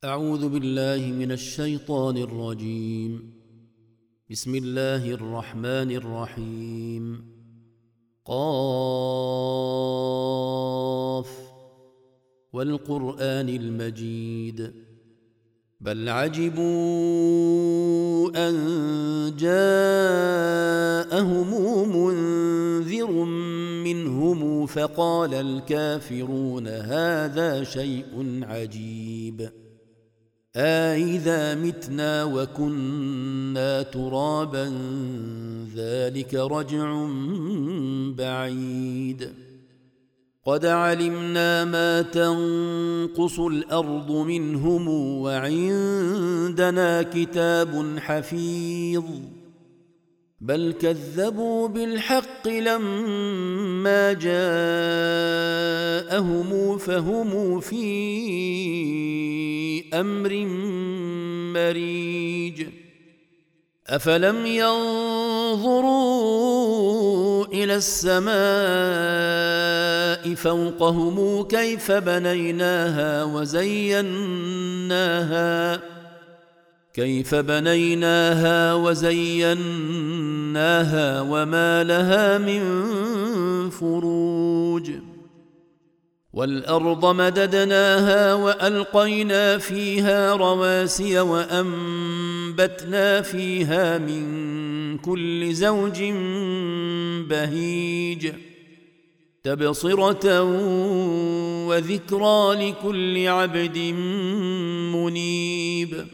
أعوذ بالله من الشيطان الرجيم. بسم الله الرحمن الرحيم. قاف والقرآن المجيد بل عجبوا أن جاءهم منذر منهم فقال الكافرون هذا شيء عجيب أإذا متنا وكنا ترابا ذلك رجع بعيد قد علمنا ما تنقص الأرض منهم وعندنا كتاب حفيظ بل كذبوا بالحق لما جاءهم فهم في أمر مريج أفلم ينظروا إلى السماء فوقهم كيف بنيناها وزيناها وما لها من فروج والأرض مددناها وألقينا فيها رواسي وأنبتنا فيها من كل زوج بهيج تبصرة وذكرى لكل عبد منيب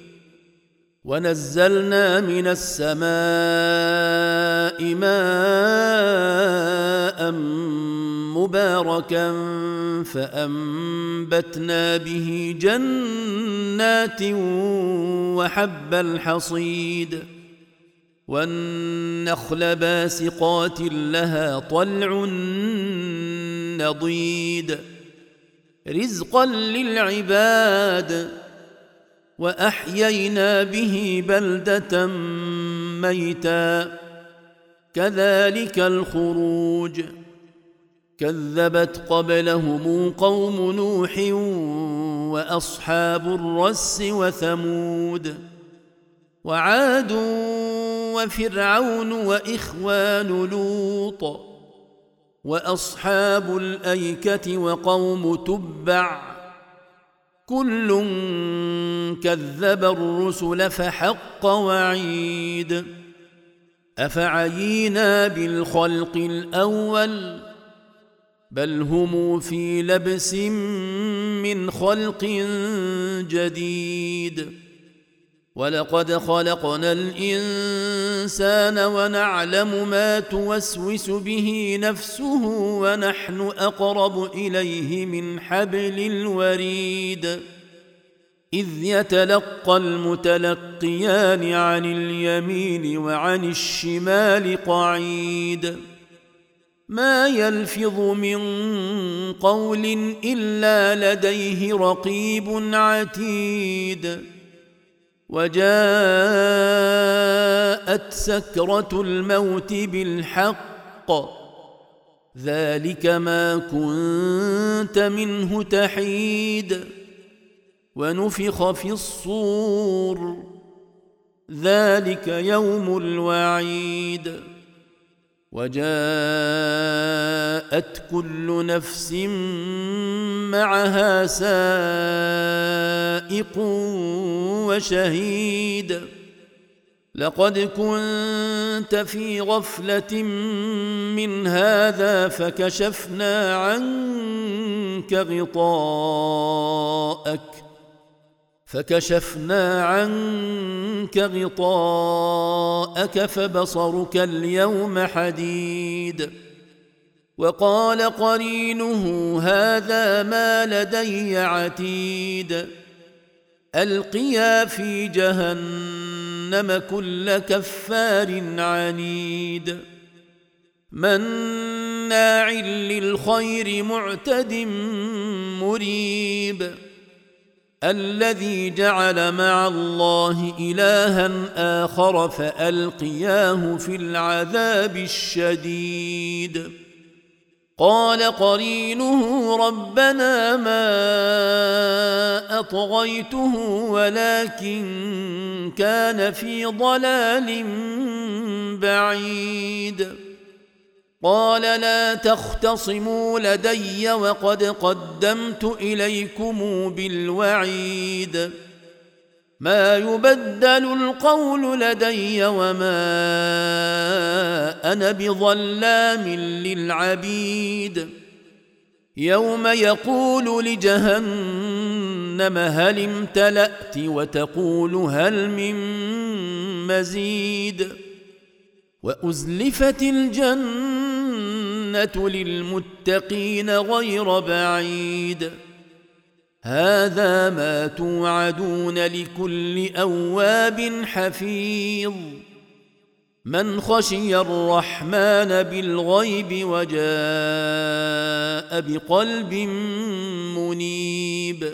ونزلنا من السماء ماء مباركا فأنبتنا به جنات وحب الحصيد والنخل باسقات لها طلع نضيد رزقا للعباد وأحيينا به بلدة ميتا كذلك الخروج كذبت قبلهم قوم نوح وأصحاب الرس وثمود وعاد وفرعون وإخوان لوط وأصحاب الأيكة وقوم تبع كل كذب الرسل فحق وعيد أفعينا بالخلق الأول بل هم في لبس من خلق جديد ولقد خلقنا الإنسان ونعلم ما توسوس به نفسه ونحن أقرب إليه من حبل الوريد إذ يتلقى المتلقيان عن اليمين وعن الشمال قعيد ما يلفظ من قول إلا لديه رقيب عتيد وجاءت سكرة الموت بالحق ذلك ما كنت منه تحيد ونفخ في الصور ذلك يوم الوعيد وجاءت كل نفس معها سائق وشهيد لقد كنت في غفلة من هذا فكشفنا عنك غطاءك فبصرك اليوم حديد وقال قرينه هذا ما لدي عتيد ألقيا في جهنم كل كفار عنيد مناع للخير معتد مريب الذي جعل مع الله إلها آخر فألقياه في العذاب الشديد قال قرينه ربنا ما أطغيته ولكن كان في ضلال بعيد. قال لا تختصموا لدي وقد قدمت إليكم بالوعيد. ما يبدل القول لدي وما أنا بظلام للعبيد. يوم يقول لجهنم هل امتلأت وتقول هل من مزيد. وأزلفت الجنة للمتقين غير بعيد. هذا ما توعدون لكل أواب حفيظ. من خشي الرحمن بالغيب وجاء بقلب منيب.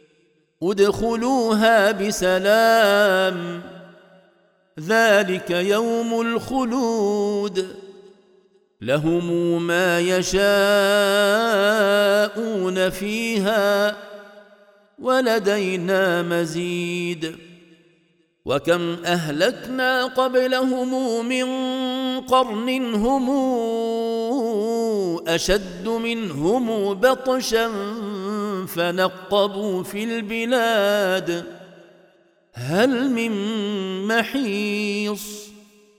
ادخلوها بسلام ذلك يوم الخلود. لهم ما يشاءون فيها ولدينا مزيد. وكم أهلكنا قبلهم من قرن هم أشد منهم بطشا فنقبوا في البلاد هل من محيص.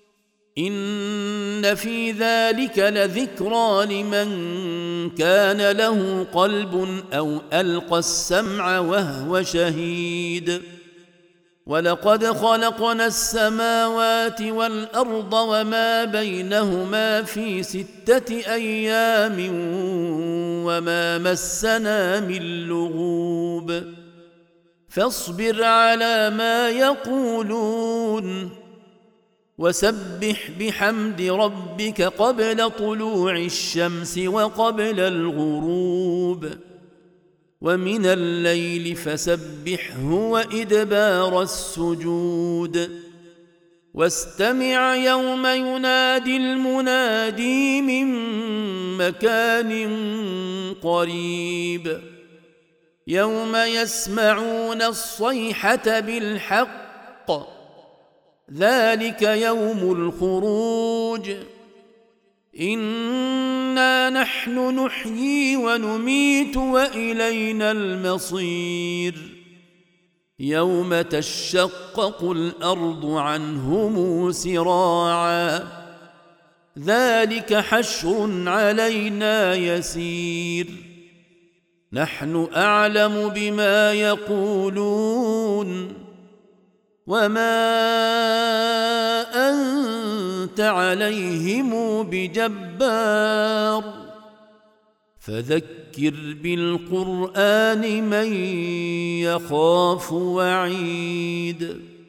إن في ذلك لذكرى لمن كان له قلب أو ألقى السمع وهو شهيد. ولقد خلقنا السماوات والأرض وما بينهما في 6 أيام وما مسنا من لغوب. فاصبر على ما يقولون وسبح بحمد ربك قبل طلوع الشمس وقبل الغروب ومن الليل فسبحه وإدبار السجود. واستمع يوم ينادي المنادي من مكان قريب. يوم يسمعون الصيحة بالحق ذلك يوم الخروج. إنا نحن نحيي ونميت وإلينا المصير. يوم تشقق الأرض عنهم سراعا ذلك حشر علينا يسير. نحن أعلم بما يقولون وما أنت عليهم بجبار. فذكر بالقرآن من يخاف وعيد.